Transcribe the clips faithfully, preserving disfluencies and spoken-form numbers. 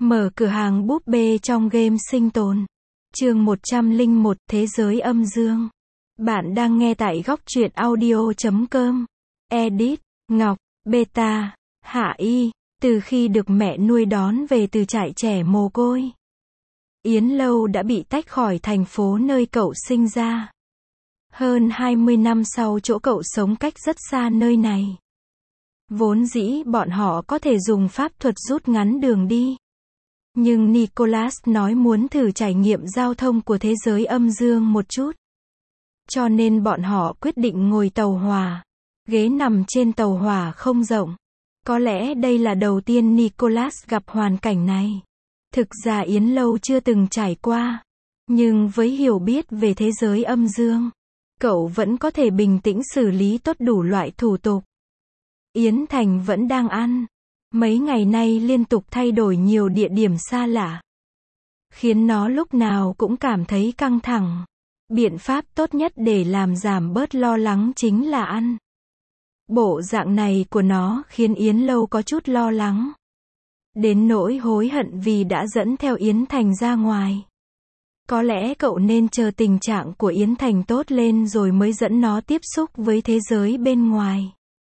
Mở cửa hàng búp bê trong game sinh tồn. Chương một trăm lẻ một, Thế giới âm dương. Bạn đang nghe tại góc truyện audio chấm com. Edit, Ngọc, Beta, Hạ Y. Từ khi được mẹ nuôi đón về từ trại trẻ mồ côi, Yến Lâu đã bị tách khỏi thành phố nơi cậu sinh ra. Hơn hai mươi năm sau chỗ cậu sống cách rất xa nơi này. Vốn dĩ bọn họ có thể dùng pháp thuật rút ngắn đường đi. Nhưng Nicholas nói muốn thử trải nghiệm giao thông của thế giới âm dương một chút. Cho nên bọn họ quyết định ngồi tàu hỏa. Ghế nằm trên tàu hỏa không rộng. Có lẽ đây là đầu tiên Nicholas gặp hoàn cảnh này. Thực ra Yến Lâu chưa từng trải qua. Nhưng với hiểu biết về thế giới âm dương, cậu vẫn có thể bình tĩnh xử lý tốt đủ loại thủ tục. Yến Thành vẫn đang ăn. Mấy ngày nay liên tục thay đổi nhiều địa điểm xa lạ, khiến nó lúc nào cũng cảm thấy căng thẳng. Biện pháp tốt nhất để làm giảm bớt lo lắng chính là ăn. Bộ dạng này của nó khiến Yến Lâu có chút lo lắng. Đến nỗi hối hận vì đã dẫn theo Yến Thành ra ngoài. Có lẽ cậu nên chờ tình trạng của Yến Thành tốt lên rồi mới dẫn nó tiếp xúc với thế giới bên ngoài.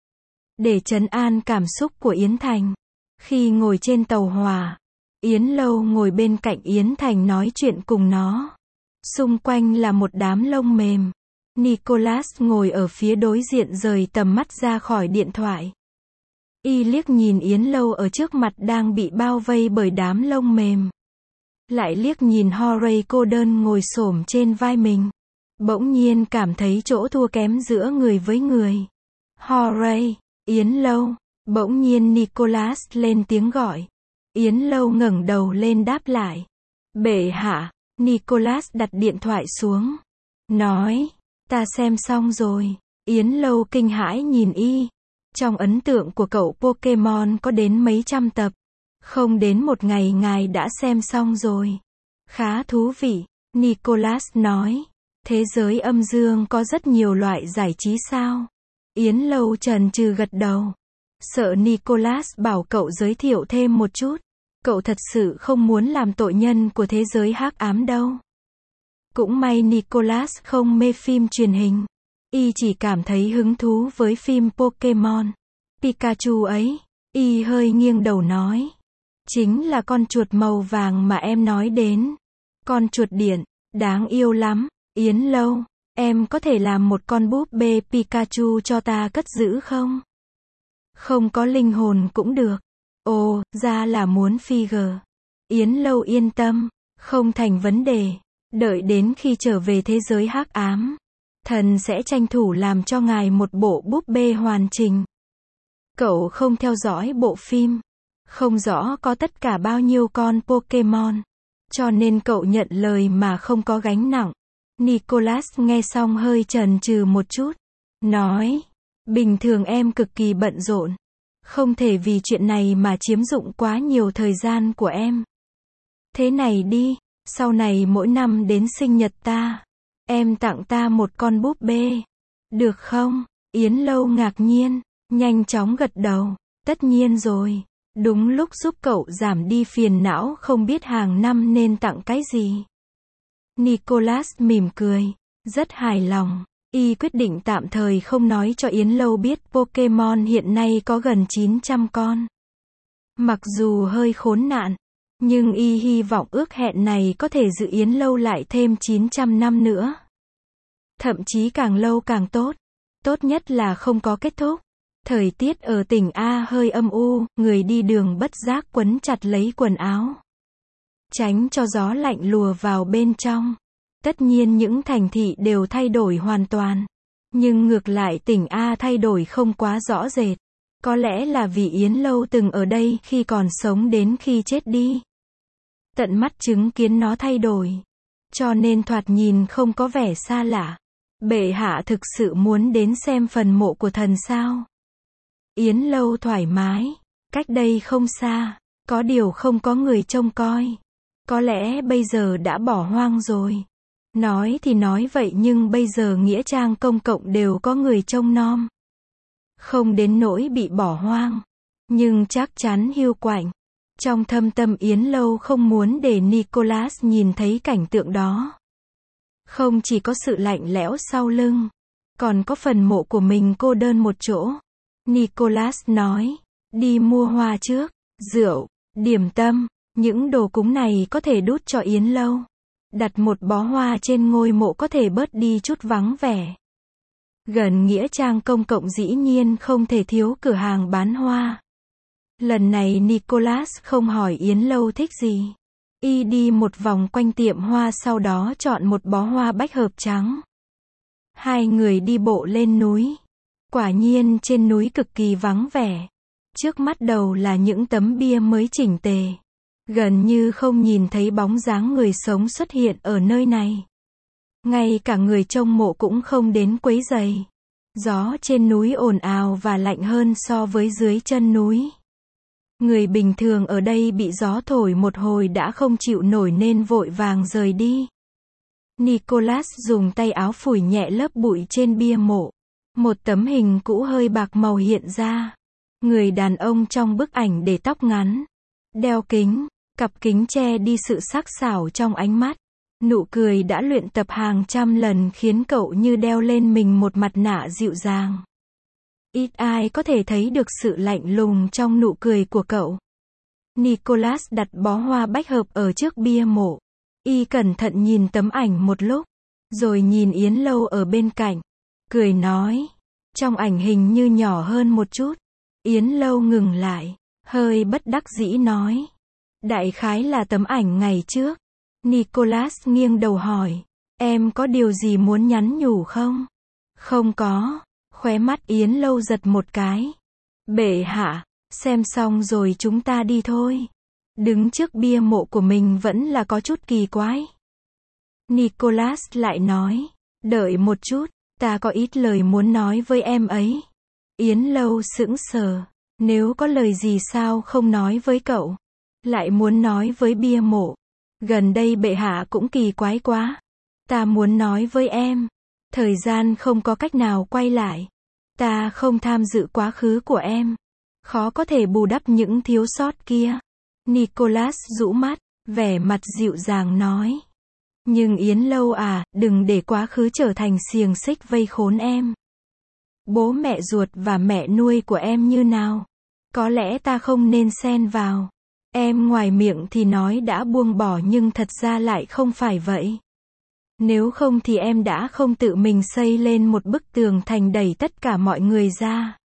Để trấn an cảm xúc của Yến Thành. Khi ngồi trên tàu hỏa, Yến Lâu ngồi bên cạnh Yến Thành nói chuyện cùng nó. Xung quanh là một đám lông mềm. Nicholas ngồi ở phía đối diện rời tầm mắt ra khỏi điện thoại. Y liếc nhìn Yến Lâu ở trước mặt đang bị bao vây bởi đám lông mềm. Lại liếc nhìn Horay cô đơn ngồi xổm trên vai mình. Bỗng nhiên cảm thấy chỗ thua kém giữa người với người. Horay, Yến Lâu. Bỗng nhiên Nicholas lên tiếng gọi. Yến Lâu ngẩng đầu lên đáp lại. Bệ hạ. Nicholas đặt điện thoại xuống. Nói. Ta xem xong rồi. Yến Lâu kinh hãi nhìn y. Trong ấn tượng của cậu Pokemon có đến mấy trăm tập. Không đến một ngày ngài đã xem xong rồi. Khá thú vị. Nicholas nói. Thế giới âm dương có rất nhiều loại giải trí sao? Yến Lâu chần chừ gật đầu. Sợ Nicholas bảo cậu giới thiệu thêm một chút. Cậu thật sự không muốn làm tội nhân của thế giới hắc ám đâu. Cũng may Nicholas không mê phim truyền hình. Y chỉ cảm thấy hứng thú với phim Pokemon Pikachu ấy. Y hơi nghiêng đầu nói. Chính là con chuột màu vàng mà em nói đến. Con chuột điện, đáng yêu lắm. Yến Lâu, em có thể làm một con búp bê Pikachu cho ta cất giữ không? Không có linh hồn cũng được. Ồ, ra là muốn figure. Yến Lâu yên tâm, không thành vấn đề. Đợi đến khi trở về thế giới hắc ám, thần sẽ tranh thủ làm cho ngài một bộ búp bê hoàn chỉnh. Cậu không theo dõi bộ phim, không rõ có tất cả bao nhiêu con Pokemon, cho nên cậu nhận lời mà không có gánh nặng. Nicholas nghe xong hơi chần chừ một chút, nói. Bình thường em cực kỳ bận rộn. Không thể vì chuyện này mà chiếm dụng quá nhiều thời gian của em. Thế này đi, sau này mỗi năm đến sinh nhật ta, em tặng ta một con búp bê. Được không? Yến Lâu ngạc nhiên, nhanh chóng gật đầu. Tất nhiên rồi. Đúng lúc giúp cậu giảm đi phiền não không biết hàng năm nên tặng cái gì. Nicholas mỉm cười, rất hài lòng. Y quyết định tạm thời không nói cho Yến Lâu biết Pokemon hiện nay có gần chín trăm con. Mặc dù hơi khốn nạn, nhưng Y hy vọng ước hẹn này có thể giữ Yến Lâu lại thêm chín trăm năm nữa. Thậm chí càng lâu càng tốt. Tốt nhất là không có kết thúc. Thời tiết ở tỉnh A hơi âm u, người đi đường bất giác quấn chặt lấy quần áo. Tránh cho gió lạnh lùa vào bên trong. Tất nhiên những thành thị đều thay đổi hoàn toàn. Nhưng ngược lại tỉnh A thay đổi không quá rõ rệt. Có lẽ là vì Yến Lâu từng ở đây khi còn sống đến khi chết đi. Tận mắt chứng kiến nó thay đổi. Cho nên thoạt nhìn không có vẻ xa lạ. Bệ hạ thực sự muốn đến xem phần mộ của thần sao? Yến Lâu thoải mái. Cách đây không xa. Có điều không có người trông coi. Có lẽ bây giờ đã bỏ hoang rồi. Nói thì nói vậy nhưng bây giờ nghĩa trang công cộng đều có người trông nom. Không đến nỗi bị bỏ hoang. Nhưng chắc chắn hiu quạnh. Trong thâm tâm Yến Lâu không muốn để Nicholas nhìn thấy cảnh tượng đó. Không chỉ có sự lạnh lẽo sau lưng, còn có phần mộ của mình cô đơn một chỗ. Nicholas nói, đi mua hoa trước, rượu, điểm tâm, những đồ cúng này có thể đút cho Yến Lâu. Đặt một bó hoa trên ngôi mộ có thể bớt đi chút vắng vẻ. Gần nghĩa trang công cộng dĩ nhiên không thể thiếu cửa hàng bán hoa. Lần này Nicholas không hỏi Yến Lâu thích gì. Y đi một vòng quanh tiệm hoa sau đó chọn một bó hoa bách hợp trắng. Hai người đi bộ lên núi. Quả nhiên trên núi cực kỳ vắng vẻ. Trước mắt đầu là những tấm bia mới chỉnh tề. Gần như không nhìn thấy bóng dáng người sống xuất hiện ở nơi này. Ngay cả người trông mộ cũng không đến quấy rầy. Gió trên núi ồn ào và lạnh hơn so với dưới chân núi. Người bình thường ở đây bị gió thổi một hồi đã không chịu nổi nên vội vàng rời đi. Nicholas dùng tay áo phủi nhẹ lớp bụi trên bia mộ. Một tấm hình cũ hơi bạc màu hiện ra. Người đàn ông trong bức ảnh để tóc ngắn, đeo kính, cặp kính che đi sự sắc sảo trong ánh mắt. Nụ cười đã luyện tập hàng trăm lần khiến cậu như đeo lên mình một mặt nạ dịu dàng. Ít ai có thể thấy được sự lạnh lùng trong nụ cười của cậu. Nicholas đặt bó hoa bách hợp ở trước bia mộ. Y cẩn thận nhìn tấm ảnh một lúc, rồi nhìn Yến Lâu ở bên cạnh. Cười nói, trong ảnh hình như nhỏ hơn một chút. Yến Lâu ngừng lại, hơi bất đắc dĩ nói. Đại khái là tấm ảnh ngày trước. Nicholas nghiêng đầu hỏi, em có điều gì muốn nhắn nhủ không? Không có. Khóe mắt Yến Lâu giật một cái. Bệ hạ, xem xong rồi chúng ta đi thôi. Đứng trước bia mộ của mình vẫn là có chút kỳ quái. Nicholas lại nói, đợi một chút, ta có ít lời muốn nói với em ấy. Yến Lâu sững sờ, nếu có lời gì sao không nói với cậu, lại muốn nói với bia mộ. Gần đây bệ hạ cũng kỳ quái quá. Ta muốn nói với em, thời gian không có cách nào quay lại. Ta không tham dự quá khứ của em, khó có thể bù đắp những thiếu sót kia. Nicholas rũ mắt, vẻ mặt dịu dàng nói. Nhưng Yến Lâu à, đừng để quá khứ trở thành xiềng xích vây khốn em. Bố mẹ ruột và mẹ nuôi của em như nào? Có lẽ ta không nên xen vào. Em ngoài miệng thì nói đã buông bỏ nhưng thật ra lại không phải vậy. Nếu không thì em đã không tự mình xây lên một bức tường thành đẩy tất cả mọi người ra.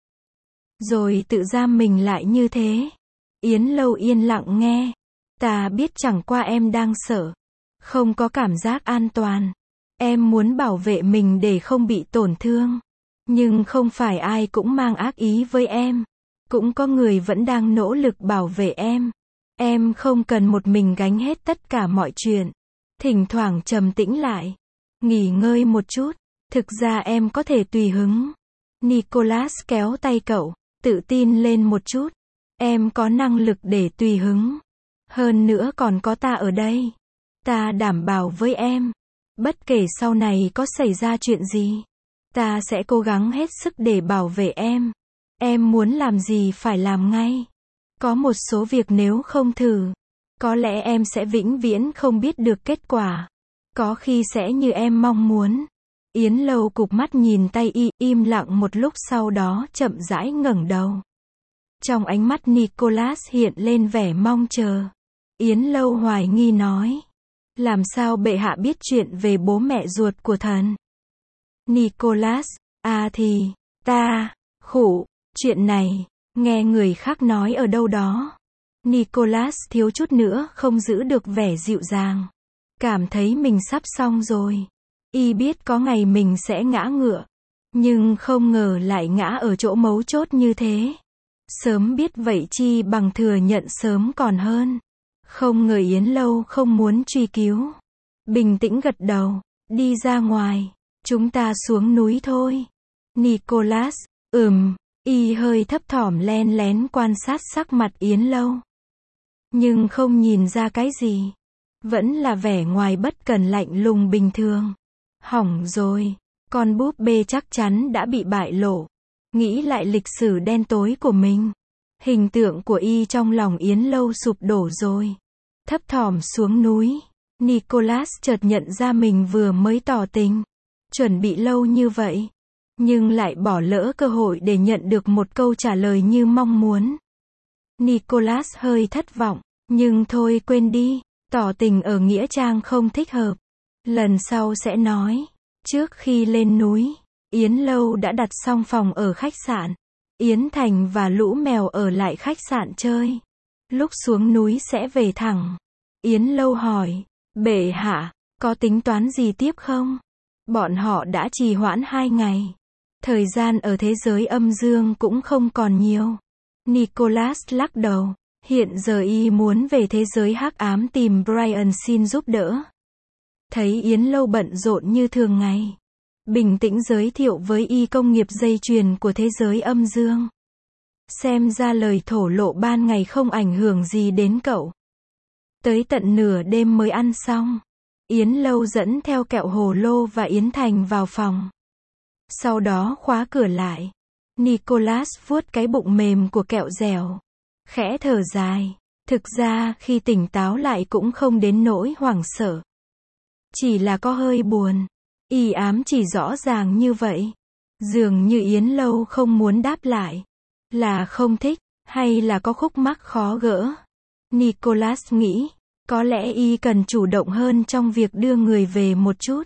Rồi tự giam mình lại như thế. Yến Lâu yên lặng nghe. Ta biết chẳng qua em đang sợ. Không có cảm giác an toàn. Em muốn bảo vệ mình để không bị tổn thương. Nhưng không phải ai cũng mang ác ý với em. Cũng có người vẫn đang nỗ lực bảo vệ em. Em không cần một mình gánh hết tất cả mọi chuyện. Thỉnh thoảng trầm tĩnh lại. Nghỉ ngơi một chút. Thực ra em có thể tùy hứng. Nicholas kéo tay cậu. Tự tin lên một chút. Em có năng lực để tùy hứng. Hơn nữa còn có ta ở đây. Ta đảm bảo với em. Bất kể sau này có xảy ra chuyện gì. Ta sẽ cố gắng hết sức để bảo vệ em. Em muốn làm gì phải làm ngay. Có một số việc nếu không thử, có lẽ em sẽ vĩnh viễn không biết được kết quả. Có khi sẽ như em mong muốn. Yến Lâu cụp mắt nhìn tay y, im lặng một lúc sau đó chậm rãi ngẩng đầu. Trong ánh mắt Nicholas hiện lên vẻ mong chờ. Yến Lâu hoài nghi nói. Làm sao bệ hạ biết chuyện về bố mẹ ruột của thần? Nicholas, à thì, ta, khụ, chuyện này, nghe người khác nói ở đâu đó. Nicholas thiếu chút nữa không giữ được vẻ dịu dàng. Cảm thấy mình sắp xong rồi. Y biết có ngày mình sẽ ngã ngựa. Nhưng không ngờ lại ngã ở chỗ mấu chốt như thế. Sớm biết vậy chi bằng thừa nhận sớm còn hơn. Không ngờ Yến Lâu không muốn truy cứu. Bình tĩnh gật đầu, đi ra ngoài. Chúng ta xuống núi thôi. Nicholas, ừm, y hơi thấp thỏm len lén quan sát sắc mặt Yến Lâu. Nhưng không nhìn ra cái gì. Vẫn là vẻ ngoài bất cần lạnh lùng bình thường. Hỏng rồi, con búp bê chắc chắn đã bị bại lộ. Nghĩ lại lịch sử đen tối của mình. Hình tượng của y trong lòng Yến Lâu sụp đổ rồi. Thấp thỏm xuống núi, Nicholas chợt nhận ra mình vừa mới tỏ tình, chuẩn bị lâu như vậy, nhưng lại bỏ lỡ cơ hội để nhận được một câu trả lời như mong muốn. Nicholas hơi thất vọng, nhưng thôi quên đi, tỏ tình ở nghĩa trang không thích hợp. Lần sau sẽ nói. Trước khi lên núi, Yến Lâu đã đặt xong phòng ở khách sạn. Yến Thành và lũ mèo ở lại khách sạn chơi. Lúc xuống núi sẽ về thẳng. Yến Lâu hỏi, bệ hạ, có tính toán gì tiếp không? Bọn họ đã trì hoãn hai ngày. Thời gian ở thế giới âm dương cũng không còn nhiều. Nicholas lắc đầu. Hiện giờ y muốn về thế giới hắc ám tìm Brian xin giúp đỡ. Thấy Yến Lâu bận rộn như thường ngày. Bình tĩnh giới thiệu với y công nghiệp dây chuyền của thế giới âm dương. Xem ra lời thổ lộ ban ngày không ảnh hưởng gì đến cậu. Tới tận nửa đêm mới ăn xong. Yến Lâu dẫn theo kẹo hồ lô và Yến Thành vào phòng. Sau đó khóa cửa lại. Nicholas vuốt cái bụng mềm của kẹo dẻo. Khẽ thở dài. Thực ra khi tỉnh táo lại cũng không đến nỗi hoảng sợ. Chỉ là có hơi buồn. Y ám chỉ rõ ràng như vậy. Dường như Yến Lâu không muốn đáp lại. Là không thích, hay là có khúc mắc khó gỡ. Nicholas nghĩ, có lẽ y cần chủ động hơn trong việc đưa người về một chút.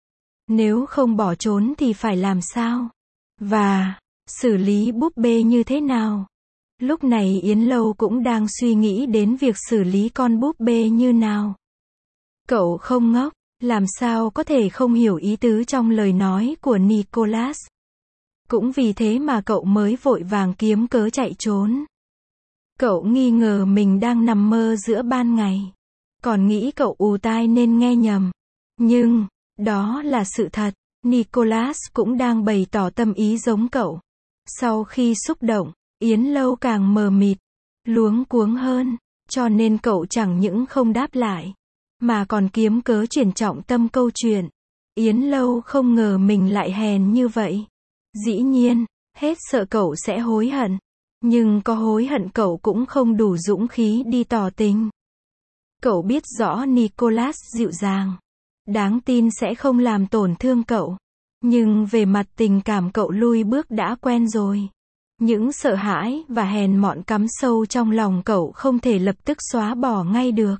Nếu không bỏ trốn thì phải làm sao? Và, xử lý búp bê như thế nào? Lúc này Yến Lâu cũng đang suy nghĩ đến việc xử lý con búp bê như nào. Cậu không ngốc, làm sao có thể không hiểu ý tứ trong lời nói của Nicholas. Cũng vì thế mà cậu mới vội vàng kiếm cớ chạy trốn. Cậu nghi ngờ mình đang nằm mơ giữa ban ngày. Còn nghĩ cậu ù tai nên nghe nhầm. Nhưng, đó là sự thật. Nicholas cũng đang bày tỏ tâm ý giống cậu. Sau khi xúc động, Yến Lâu càng mờ mịt, luống cuống hơn, cho nên cậu chẳng những không đáp lại, mà còn kiếm cớ chuyển trọng tâm câu chuyện. Yến Lâu không ngờ mình lại hèn như vậy. Dĩ nhiên, hết sợ cậu sẽ hối hận. Nhưng có hối hận cậu cũng không đủ dũng khí đi tỏ tình. Cậu biết rõ Nicholas dịu dàng, đáng tin sẽ không làm tổn thương cậu. Nhưng về mặt tình cảm cậu lui bước đã quen rồi. Những sợ hãi và hèn mọn cắm sâu trong lòng cậu không thể lập tức xóa bỏ ngay được.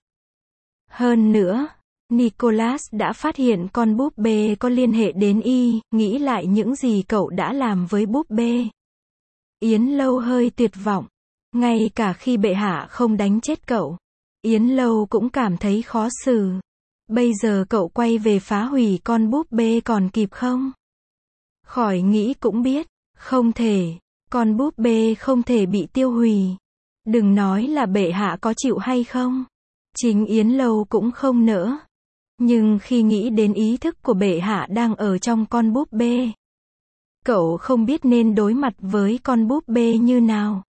Hơn nữa, Nicholas đã phát hiện con búp bê có liên hệ đến y, nghĩ lại những gì cậu đã làm với búp bê. Yến Lâu hơi tuyệt vọng. Ngay cả khi bệ hạ không đánh chết cậu, Yến Lâu cũng cảm thấy khó xử. Bây giờ cậu quay về phá hủy con búp bê còn kịp không? Khỏi nghĩ cũng biết, không thể. Con búp bê không thể bị tiêu hủy. Đừng nói là bệ hạ có chịu hay không. Chính Yến Lâu cũng không nỡ. Nhưng khi nghĩ đến ý thức của bệ hạ đang ở trong con búp bê, cậu không biết nên đối mặt với con búp bê như nào.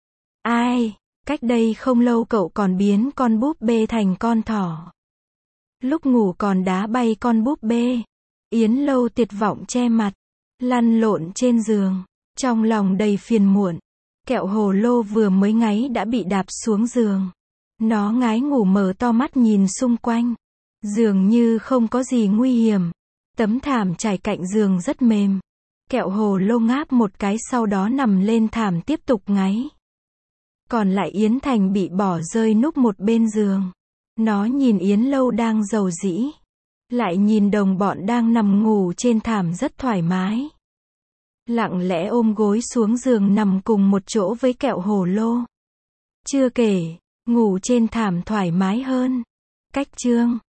Ai, cách đây không lâu cậu còn biến con búp bê thành con thỏ. Lúc ngủ còn đá bay con búp bê. Yến Lâu tuyệt vọng che mặt, lăn lộn trên giường, trong lòng đầy phiền muộn. Kẹo hồ lô vừa mới ngáy đã bị đạp xuống giường. Nó ngái ngủ mở to mắt nhìn xung quanh. Dường như không có gì nguy hiểm. Tấm thảm trải cạnh giường rất mềm. Kẹo hồ lô ngáp một cái sau đó nằm lên thảm tiếp tục ngáy. Còn lại Yến Thành bị bỏ rơi núp một bên giường. Nó nhìn Yến Lâu đang rầu rĩ. Lại nhìn đồng bọn đang nằm ngủ trên thảm rất thoải mái. Lặng lẽ ôm gối xuống giường nằm cùng một chỗ với kẹo hồ lô. Chưa kể, ngủ trên thảm thoải mái hơn. Cách chương